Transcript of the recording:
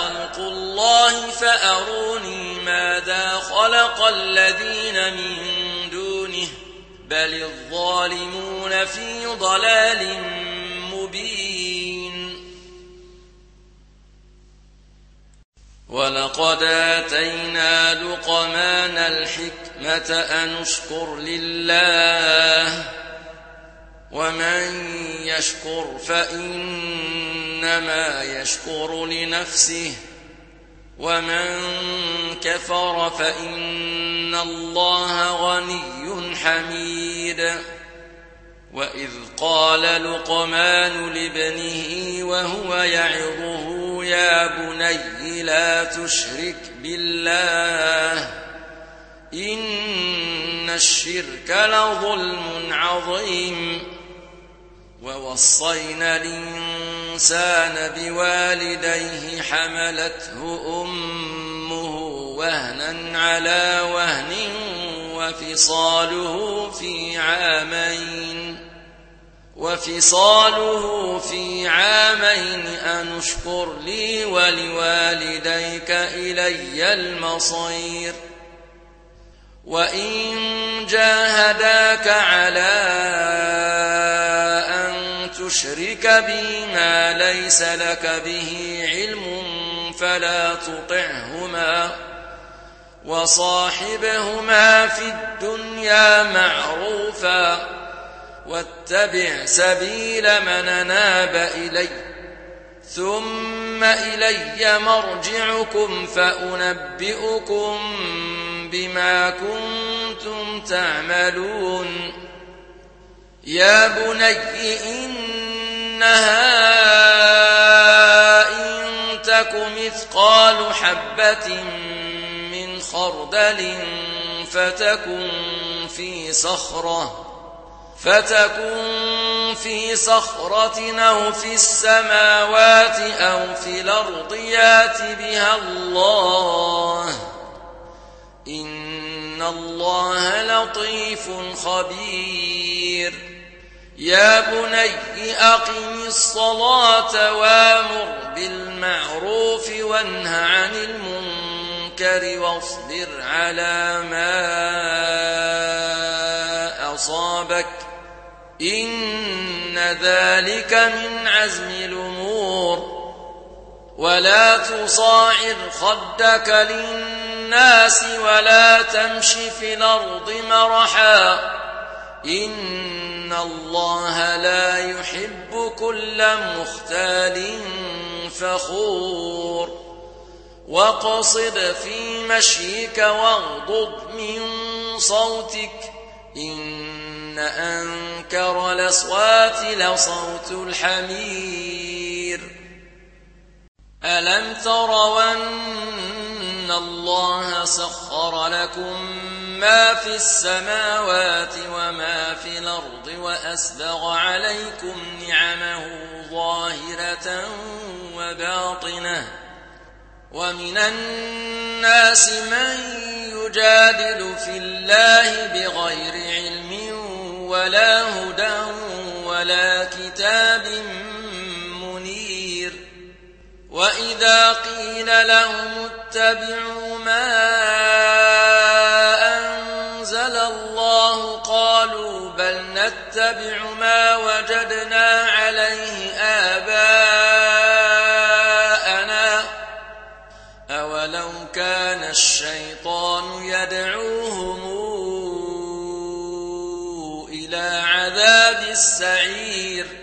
خلق الله فأروني ماذا خلق الذين من دونه بل الظالمون في ضلال مبين. ولقد آتينا لقمان الحكمة أن اشكر لله ومن يشكر فإنما يشكر لنفسه ومن كفر فإن الله غني حميد. وإذ قال لقمان لابنه وهو يعظه يا بني لا تشرك بالله إن الشرك لظلم عظيم. ووصينا الإنسان بوالديه حملته أمه وهنا على وهن وفصاله في عامين أن اشكر لي ولوالديك إلي المصير. وإن جاهداك على أن تشرك بي ما ليس لك به علم فلا تطعهما وصاحبهما في الدنيا معروفا واتبع سبيل من أناب إلي ثم إلي مرجعكم فأنبئكم بما كنتم تعملون. يا بني إنها إن تك مثقال حبة من خردل فتكن في صخرة أو في السماوات أو في الأرض يات بها الله إن الله لطيف خبير. يا بني أقم الصلاة وامر بالمعروف وانه عن المنكر واصبر على ما أصابك إن ذلك من عزم الأمور. ولا تصاعر خدك للناس ولا تمش في الأرض مرحا إن الله لا يحب كل مختال فخور. واقصد في مشيك واغضض من صوتك إن أنكر الأصوات لصوت الحمير. ألم تروا أن الله سخر لكم ما في السماوات وما في الأرض وأسبغ عليكم نعمه ظاهرة وباطنة ومن الناس من يجادل في الله بغير علم ولا هدى ولا كتاب منير. وإذا قيل لهم اتبعوا ما أنزل الله قالوا بل نتبع ما وجدنا عليه آباءنا أولو كان الشيطان يدعوهم إلى عذاب السعير.